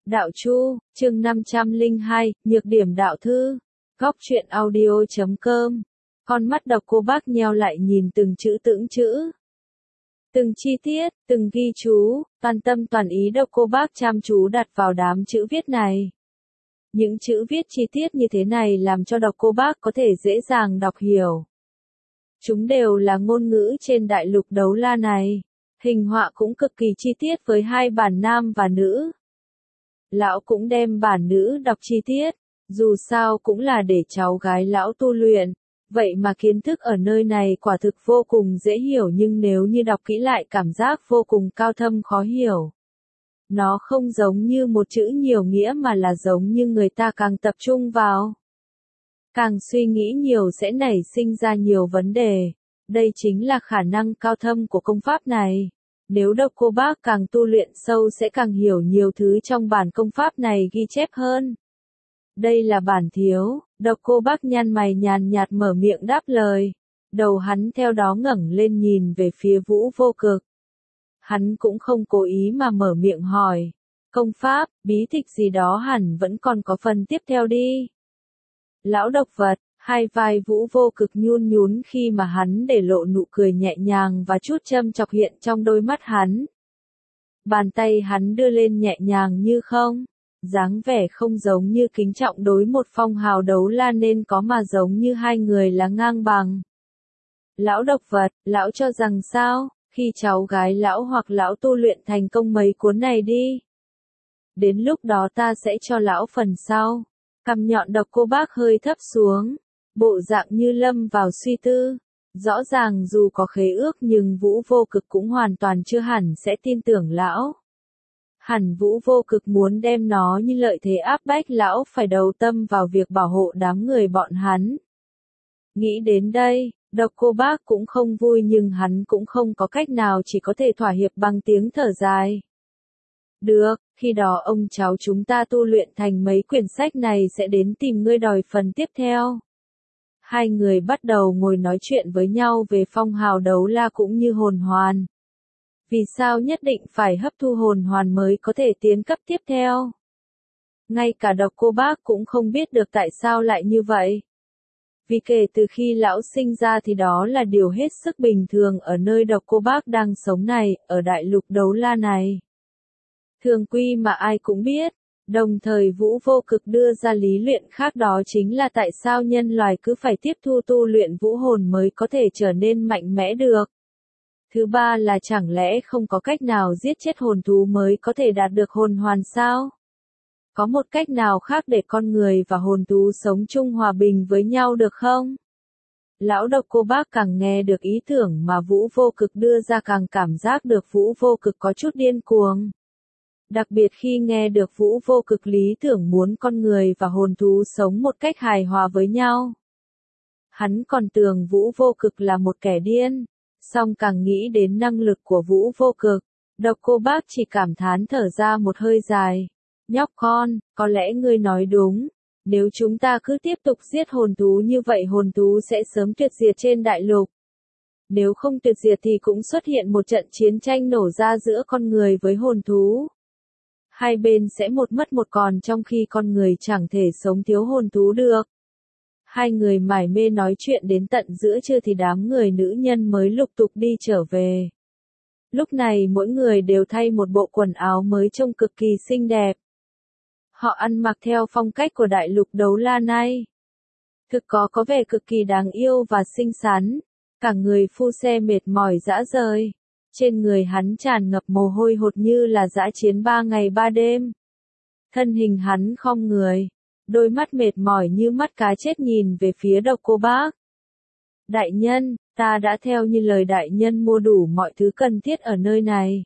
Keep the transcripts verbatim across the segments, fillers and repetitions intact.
Đạo Chu, chương năm trăm lẻ hai, nhược điểm đạo thư. Góc truyện audio chấm com. Con mắt độc cô bác nheo lại nhìn từng chữ từng chữ. Từng chi tiết, từng ghi chú, toàn tâm toàn ý độc cô bác chăm chú đặt vào đám chữ viết này. Những chữ viết chi tiết như thế này làm cho độc cô bác có thể dễ dàng đọc hiểu. Chúng đều là ngôn ngữ trên đại lục đấu la này. Hình họa cũng cực kỳ chi tiết với hai bản nam và nữ. Lão cũng đem bản nữ đọc chi tiết, dù sao cũng là để cháu gái lão tu luyện, vậy mà kiến thức ở nơi này quả thực vô cùng dễ hiểu, nhưng nếu như đọc kỹ lại cảm giác vô cùng cao thâm khó hiểu. Nó không giống như một chữ nhiều nghĩa mà là giống như người ta càng tập trung vào, càng suy nghĩ nhiều sẽ nảy sinh ra nhiều vấn đề. Đây chính là khả năng cao thâm của công pháp này. Nếu độc cô bác càng tu luyện sâu sẽ càng hiểu nhiều thứ trong bản công pháp này ghi chép hơn. Đây là bản thiếu, độc cô bác nhăn mày nhàn nhạt mở miệng đáp lời. Đầu hắn theo đó ngẩng lên nhìn về phía Vũ Vô Cực. Hắn cũng không cố ý mà mở miệng hỏi. Công pháp, bí tịch gì đó hẳn vẫn còn có phần tiếp theo đi. Lão độc vật, hai vai Vũ Vô Cực nhún nhún khi mà hắn để lộ nụ cười nhẹ nhàng và chút châm chọc hiện trong đôi mắt hắn. Bàn tay hắn đưa lên nhẹ nhàng như không, dáng vẻ không giống như kính trọng đối một phong hào đấu la nên có mà giống như hai người là ngang bằng. Lão độc vật, lão cho rằng sao, khi cháu gái lão hoặc lão tu luyện thành công mấy cuốn này đi. Đến lúc đó ta sẽ cho lão phần sau. Cằm nhọn độc cô bác hơi thấp xuống, bộ dạng như lâm vào suy tư. Rõ ràng dù có khế ước nhưng Vũ Vô Cực cũng hoàn toàn chưa hẳn sẽ tin tưởng lão. Hẳn Vũ Vô Cực muốn đem nó như lợi thế áp bách lão phải đầu tâm vào việc bảo hộ đám người bọn hắn. Nghĩ đến đây, độc cô bác cũng không vui nhưng hắn cũng không có cách nào, chỉ có thể thỏa hiệp bằng tiếng thở dài. Được, khi đó ông cháu chúng ta tu luyện thành mấy quyển sách này sẽ đến tìm ngươi đòi phần tiếp theo. Hai người bắt đầu ngồi nói chuyện với nhau về phong hào đấu la cũng như hồn hoàn. Vì sao nhất định phải hấp thu hồn hoàn mới có thể tiến cấp tiếp theo? Ngay cả độc cô bác cũng không biết được tại sao lại như vậy. Vì kể từ khi lão sinh ra thì đó là điều hết sức bình thường ở nơi độc cô bác đang sống này, ở đại lục đấu la này. Thường quy mà ai cũng biết, đồng thời Vũ Vô Cực đưa ra lý luyện khác, đó chính là tại sao nhân loại cứ phải tiếp thu tu luyện vũ hồn mới có thể trở nên mạnh mẽ được. Thứ ba là chẳng lẽ không có cách nào giết chết hồn thú mới có thể đạt được hồn hoàn sao? Có một cách nào khác để con người và hồn thú sống chung hòa bình với nhau được không? Lão độc cô bác càng nghe được ý tưởng mà Vũ Vô Cực đưa ra càng cảm giác được Vũ Vô Cực có chút điên cuồng. Đặc biệt khi nghe được Vũ Vô Cực lý tưởng muốn con người và hồn thú sống một cách hài hòa với nhau. Hắn còn tưởng Vũ Vô Cực là một kẻ điên, song càng nghĩ đến năng lực của Vũ Vô Cực, độc cô bác chỉ cảm thán thở ra một hơi dài. Nhóc con, có lẽ ngươi nói đúng, nếu chúng ta cứ tiếp tục giết hồn thú như vậy hồn thú sẽ sớm tuyệt diệt trên đại lục. Nếu không tuyệt diệt thì cũng xuất hiện một trận chiến tranh nổ ra giữa con người với hồn thú. Hai bên sẽ một mất một còn trong khi con người chẳng thể sống thiếu hồn thú được. Hai người mải mê nói chuyện đến tận giữa trưa thì đám người nữ nhân mới lục tục đi trở về. Lúc này mỗi người đều thay một bộ quần áo mới trông cực kỳ xinh đẹp. Họ ăn mặc theo phong cách của đại lục đấu la này. Thực có có vẻ cực kỳ đáng yêu và xinh xắn. Cả người phu xe mệt mỏi rã rời. Trên người hắn tràn ngập mồ hôi hột như là dã chiến ba ngày ba đêm. Thân hình hắn khom người. Đôi mắt mệt mỏi như mắt cá chết nhìn về phía độc cô bác. Đại nhân, ta đã theo như lời đại nhân mua đủ mọi thứ cần thiết ở nơi này.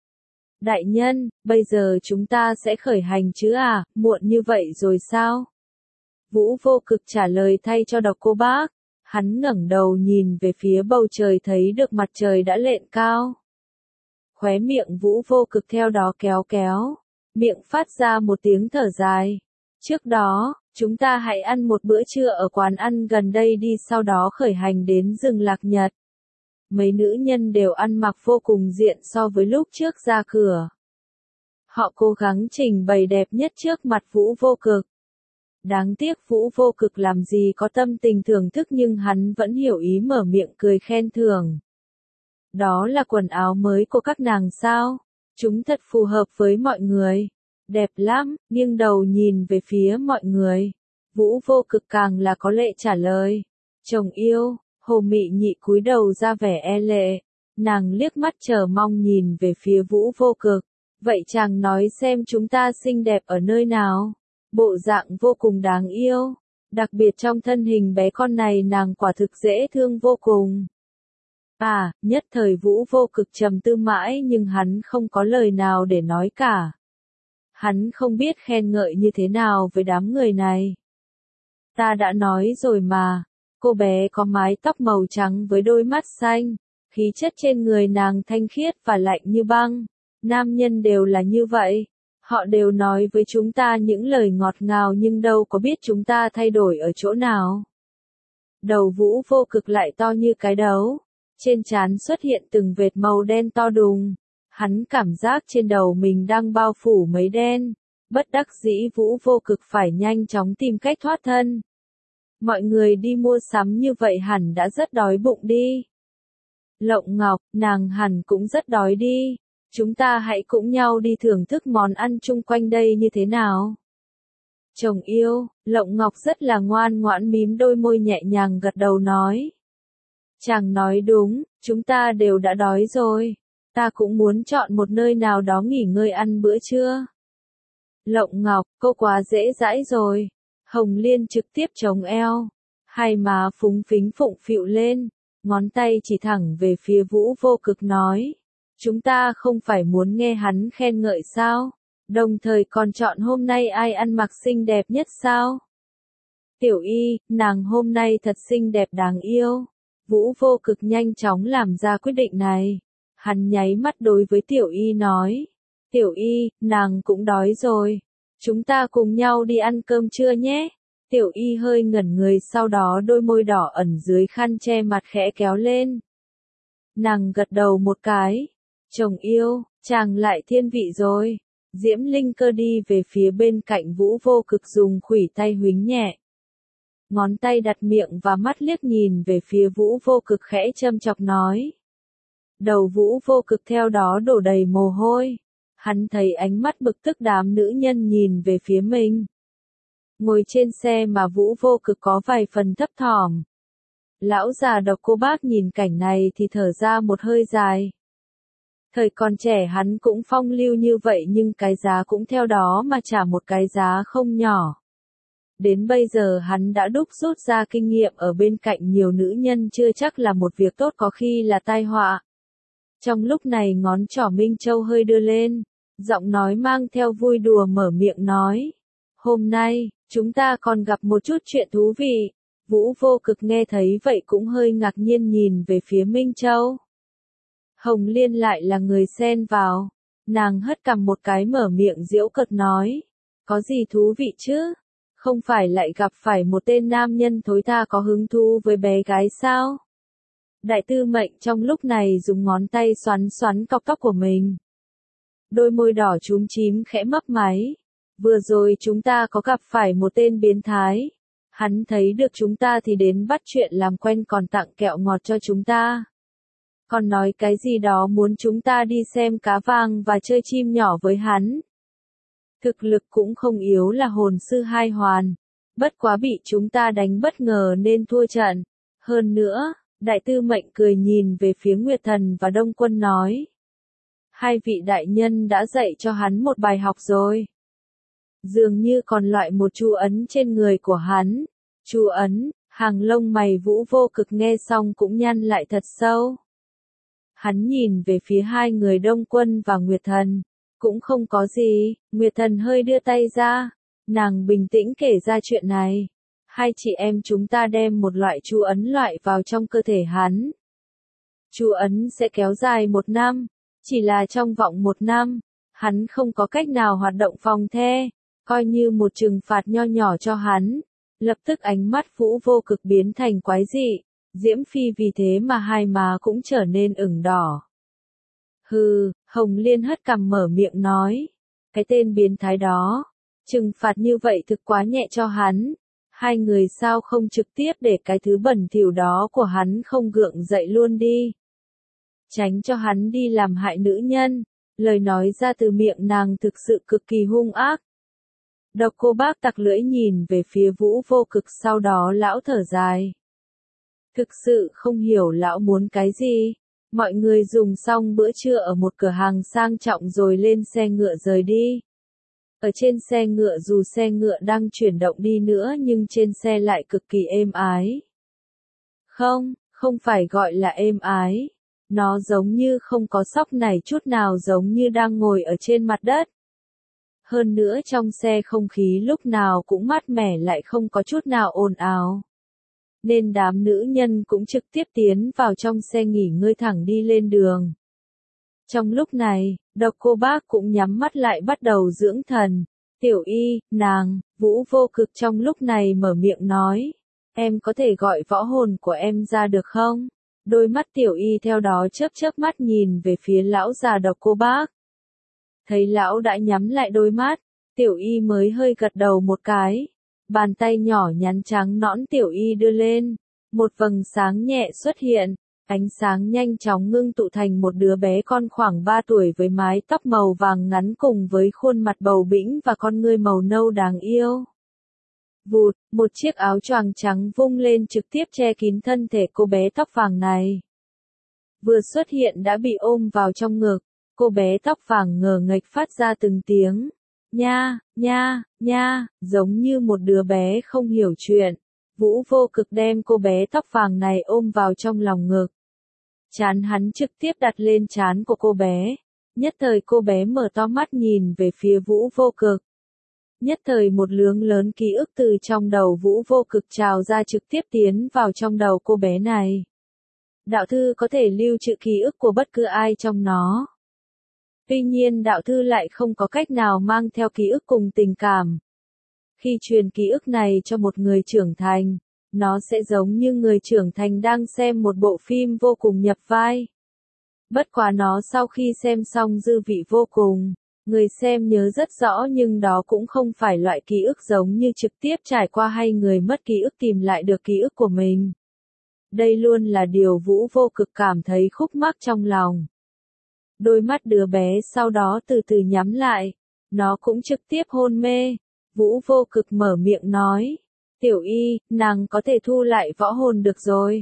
Đại nhân, bây giờ chúng ta sẽ khởi hành chứ à, muộn như vậy rồi sao? Vũ Vô Cực trả lời thay cho độc cô bác. Hắn ngẩng đầu nhìn về phía bầu trời thấy được mặt trời đã lên cao. Khóe miệng Vũ Vô Cực theo đó kéo kéo, miệng phát ra một tiếng thở dài. Trước đó, chúng ta hãy ăn một bữa trưa ở quán ăn gần đây đi, sau đó khởi hành đến rừng Lạc Nhật. Mấy nữ nhân đều ăn mặc vô cùng diện so với lúc trước ra cửa. Họ cố gắng trình bày đẹp nhất trước mặt Vũ Vô Cực. Đáng tiếc Vũ Vô Cực làm gì có tâm tình thưởng thức nhưng hắn vẫn hiểu ý mở miệng cười khen thưởng. Đó là quần áo mới của các nàng sao? Chúng thật phù hợp với mọi người. Đẹp lắm, nghiêng đầu nhìn về phía mọi người. Vũ Vô Cực càng là có lệ trả lời. Chồng yêu, Hồ Mị Nhị cúi đầu ra vẻ e lệ. Nàng liếc mắt chờ mong nhìn về phía Vũ Vô Cực. Vậy chàng nói xem chúng ta xinh đẹp ở nơi nào? Bộ dạng vô cùng đáng yêu. Đặc biệt trong thân hình bé con này nàng quả thực dễ thương vô cùng. À, nhất thời Vũ Vô Cực trầm tư mãi nhưng hắn không có lời nào để nói cả. Hắn không biết khen ngợi như thế nào với đám người này. Ta đã nói rồi mà, cô bé có mái tóc màu trắng với đôi mắt xanh, khí chất trên người nàng thanh khiết và lạnh như băng. Nam nhân đều là như vậy, họ đều nói với chúng ta những lời ngọt ngào nhưng đâu có biết chúng ta thay đổi ở chỗ nào. Đầu Vũ Vô Cực lại to như cái đấu, trên trán xuất hiện từng vệt màu đen to đùng. Hắn cảm giác trên đầu mình đang bao phủ mấy đen, bất đắc dĩ Vũ Vô Cực phải nhanh chóng tìm cách thoát thân. Mọi người đi mua sắm như vậy hẳn đã rất đói bụng đi. Lộng Ngọc, nàng hẳn cũng rất đói đi. Chúng ta hãy cùng nhau đi thưởng thức món ăn chung quanh đây như thế nào? Chồng yêu, Lộng Ngọc rất là ngoan ngoãn mím đôi môi nhẹ nhàng gật đầu nói. Chàng nói đúng, chúng ta đều đã đói rồi. Ta cũng muốn chọn một nơi nào đó nghỉ ngơi ăn bữa trưa. Lộng Ngọc, cô quá dễ dãi rồi. Hồng Liên trực tiếp chống eo. Hai má phúng phính phụng phịu lên. Ngón tay chỉ thẳng về phía Vũ Vô Cực nói. Chúng ta không phải muốn nghe hắn khen ngợi sao? Đồng thời còn chọn hôm nay ai ăn mặc xinh đẹp nhất sao? Tiểu Y, nàng hôm nay thật xinh đẹp đáng yêu. Vũ Vô Cực nhanh chóng làm ra quyết định này. Hắn nháy mắt đối với Tiểu Y nói. Tiểu Y, nàng cũng đói rồi. Chúng ta cùng nhau đi ăn cơm trưa nhé. Tiểu Y hơi ngẩn người sau đó đôi môi đỏ ẩn dưới khăn che mặt khẽ kéo lên. Nàng gật đầu một cái. Chồng yêu, chàng lại thiên vị rồi. Diễm Linh Cơ đi về phía bên cạnh Vũ Vô Cực dùng khuỷu tay huých nhẹ. Ngón tay đặt miệng và mắt liếc nhìn về phía Vũ Vô Cực khẽ châm chọc nói. Đầu Vũ Vô Cực theo đó đổ đầy mồ hôi. Hắn thấy ánh mắt bực tức đám nữ nhân nhìn về phía mình. Ngồi trên xe mà Vũ Vô Cực có vài phần thấp thỏm. Lão già Độc Cô Bác nhìn cảnh này thì thở ra một hơi dài. Thời còn trẻ hắn cũng phong lưu như vậy nhưng cái giá cũng theo đó mà trả một cái giá không nhỏ. Đến bây giờ hắn đã đúc rút ra kinh nghiệm ở bên cạnh nhiều nữ nhân chưa chắc là một việc tốt có khi là tai họa. Trong lúc này ngón trỏ Minh Châu hơi đưa lên, giọng nói mang theo vui đùa mở miệng nói. Hôm nay, chúng ta còn gặp một chút chuyện thú vị. Vũ Vô Cực nghe thấy vậy cũng hơi ngạc nhiên nhìn về phía Minh Châu. Hồng Liên lại là người xen vào. Nàng hất cằm một cái mở miệng giễu cợt nói. Có gì thú vị chứ? Không phải lại gặp phải một tên nam nhân thối tha có hứng thú với bé gái sao? Đại Tư Mệnh trong lúc này dùng ngón tay xoắn xoắn cọc tóc của mình. Đôi môi đỏ chúm chím khẽ mấp máy. Vừa rồi chúng ta có gặp phải một tên biến thái. Hắn thấy được chúng ta thì đến bắt chuyện làm quen còn tặng kẹo ngọt cho chúng ta. Còn nói cái gì đó muốn chúng ta đi xem cá vàng và chơi chim nhỏ với hắn. Thực lực cũng không yếu là hồn sư hai hoàn. Bất quá bị chúng ta đánh bất ngờ nên thua trận. Hơn nữa, Đại Tư Mệnh cười nhìn về phía Nguyệt Thần và Đông Quân nói. Hai vị đại nhân đã dạy cho hắn một bài học rồi. Dường như còn loại một chú ấn trên người của hắn. Chú ấn, hàng lông mày Vũ Vô Cực nghe xong cũng nhăn lại thật sâu. Hắn nhìn về phía hai người Đông Quân và Nguyệt Thần. Cũng không có gì, Nguyệt Thần hơi đưa tay ra. Nàng bình tĩnh kể ra chuyện này. Hai chị em chúng ta đem một loại chú ấn loại vào trong cơ thể hắn. Chú ấn sẽ kéo dài một năm. Chỉ là trong vòng một năm, hắn không có cách nào hoạt động phòng the. Coi như một trừng phạt nho nhỏ cho hắn. Lập tức ánh mắt Vũ Vô Cực biến thành quái dị. Diễm Phi vì thế mà hai má cũng trở nên ửng đỏ. Hừ, Hồng Liên hất cằm mở miệng nói. Cái tên biến thái đó, trừng phạt như vậy thực quá nhẹ cho hắn. Hai người sao không trực tiếp để cái thứ bẩn thỉu đó của hắn không gượng dậy luôn đi. Tránh cho hắn đi làm hại nữ nhân. Lời nói ra từ miệng nàng thực sự cực kỳ hung ác. Độc Cô Bác tặc lưỡi nhìn về phía Vũ Vô Cực, sau đó lão thở dài. Thực sự không hiểu lão muốn cái gì. Mọi người dùng xong bữa trưa ở một cửa hàng sang trọng rồi lên xe ngựa rời đi. Ở trên xe ngựa, dù xe ngựa đang chuyển động đi nữa nhưng trên xe lại cực kỳ êm ái. Không, không phải gọi là êm ái. Nó giống như không có sóc nảy chút nào, giống như đang ngồi ở trên mặt đất. Hơn nữa trong xe không khí lúc nào cũng mát mẻ, lại không có chút nào ồn ào. Nên đám nữ nhân cũng trực tiếp tiến vào trong xe nghỉ ngơi thẳng đi lên đường. Trong lúc này, Độc Cô Bác cũng nhắm mắt lại bắt đầu dưỡng thần. Tiểu Y, nàng, Vũ Vô Cực trong lúc này mở miệng nói. Em có thể gọi võ hồn của em ra được không? Đôi mắt Tiểu Y theo đó chớp chớp mắt nhìn về phía lão già Độc Cô Bác. Thấy lão đã nhắm lại đôi mắt, Tiểu Y mới hơi gật đầu một cái. Bàn tay nhỏ nhắn trắng nõn Tiểu Y đưa lên, một vầng sáng nhẹ xuất hiện, ánh sáng nhanh chóng ngưng tụ thành một đứa bé con khoảng ba tuổi với mái tóc màu vàng ngắn cùng với khuôn mặt bầu bĩnh và con ngươi màu nâu đáng yêu. Vụt, một chiếc áo choàng trắng vung lên trực tiếp che kín thân thể cô bé tóc vàng này. Vừa xuất hiện đã bị ôm vào trong ngực, cô bé tóc vàng ngờ nghệch phát ra từng tiếng. Nha, nha, nha, giống như một đứa bé không hiểu chuyện. Vũ Vô Cực đem cô bé tóc vàng này ôm vào trong lòng ngực. Trán hắn trực tiếp đặt lên trán của cô bé. Nhất thời cô bé mở to mắt nhìn về phía Vũ Vô Cực. Nhất thời một lượng lớn ký ức từ trong đầu Vũ Vô Cực trào ra, trực tiếp tiến vào trong đầu cô bé này. Đạo thư có thể lưu trữ ký ức của bất cứ ai trong nó. Tuy nhiên đạo thư lại không có cách nào mang theo ký ức cùng tình cảm. Khi truyền ký ức này cho một người trưởng thành, nó sẽ giống như người trưởng thành đang xem một bộ phim vô cùng nhập vai. Bất quá nó sau khi xem xong dư vị vô cùng, người xem nhớ rất rõ, nhưng đó cũng không phải loại ký ức giống như trực tiếp trải qua hay người mất ký ức tìm lại được ký ức của mình. Đây luôn là điều Vũ Vô Cực cảm thấy khúc mắc trong lòng. Đôi mắt đứa bé sau đó từ từ nhắm lại, nó cũng trực tiếp hôn mê. Vũ Vô Cực mở miệng nói, Tiểu Y, nàng có thể thu lại võ hồn được rồi.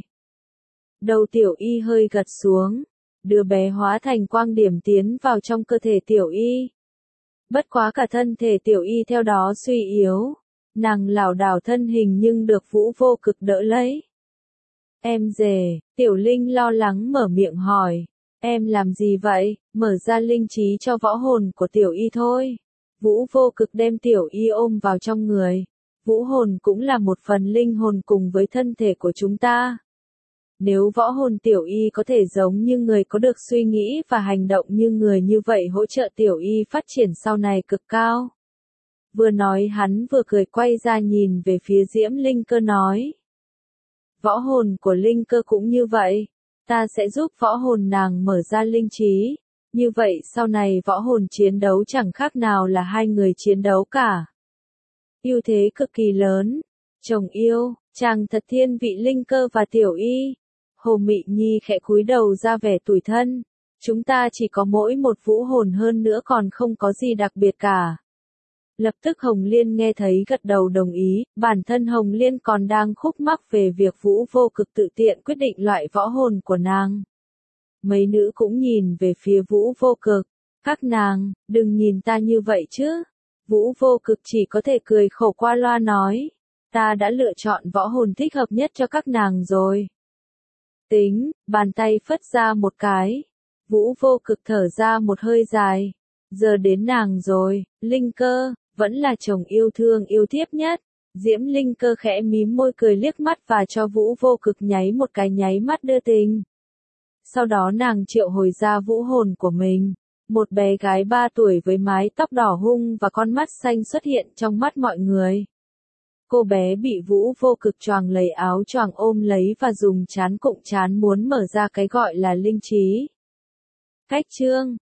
Đầu Tiểu Y hơi gật xuống, đứa bé hóa thành quang điểm tiến vào trong cơ thể Tiểu Y. Bất quá cả thân thể Tiểu Y theo đó suy yếu, nàng lảo đảo thân hình nhưng được Vũ Vô Cực đỡ lấy. Em dề, Tiểu Linh lo lắng mở miệng hỏi, em làm gì vậy? Mở ra linh trí cho võ hồn của Tiểu Y thôi. Vũ Vô Cực đem Tiểu Y ôm vào trong người. Vũ hồn cũng là một phần linh hồn cùng với thân thể của chúng ta. Nếu võ hồn Tiểu Y có thể giống như người, có được suy nghĩ và hành động như người, như vậy hỗ trợ Tiểu Y phát triển sau này cực cao. Vừa nói hắn vừa cười, quay ra nhìn về phía Diễm Linh Cơ nói. Võ hồn của Linh Cơ cũng như vậy. Ta sẽ giúp võ hồn nàng mở ra linh trí. Như vậy sau này võ hồn chiến đấu chẳng khác nào là hai người chiến đấu cả. Ưu thế cực kỳ lớn. Chồng yêu, chàng thật thiên vị Linh Cơ và Tiểu Y. Hồ Mị Nhi khẽ cúi đầu ra vẻ tủi thân. Chúng ta chỉ có mỗi một vũ hồn, hơn nữa còn không có gì đặc biệt cả. Lập tức Hồng Liên nghe thấy gật đầu đồng ý, bản thân Hồng Liên còn đang khúc mắc về việc Vũ Vô Cực tự tiện quyết định loại võ hồn của nàng. Mấy nữ cũng nhìn về phía Vũ Vô Cực, các nàng, đừng nhìn ta như vậy chứ. Vũ Vô Cực chỉ có thể cười khổ qua loa nói, ta đã lựa chọn võ hồn thích hợp nhất cho các nàng rồi. Tính, bàn tay phất ra một cái. Vũ Vô Cực thở ra một hơi dài. Giờ đến nàng rồi, Linh Cơ, vẫn là chồng yêu thương yêu thiếp nhất. Diễm Linh Cơ khẽ mím môi cười liếc mắt và cho Vũ Vô Cực nháy một cái nháy mắt đưa tình. Sau đó nàng triệu hồi ra vũ hồn của mình. Một bé gái ba tuổi với mái tóc đỏ hung và con mắt xanh xuất hiện trong mắt mọi người. Cô bé bị Vũ Vô Cực choàng lấy áo choàng ôm lấy và dùng trán cụng trán muốn mở ra cái gọi là linh trí. Cách chương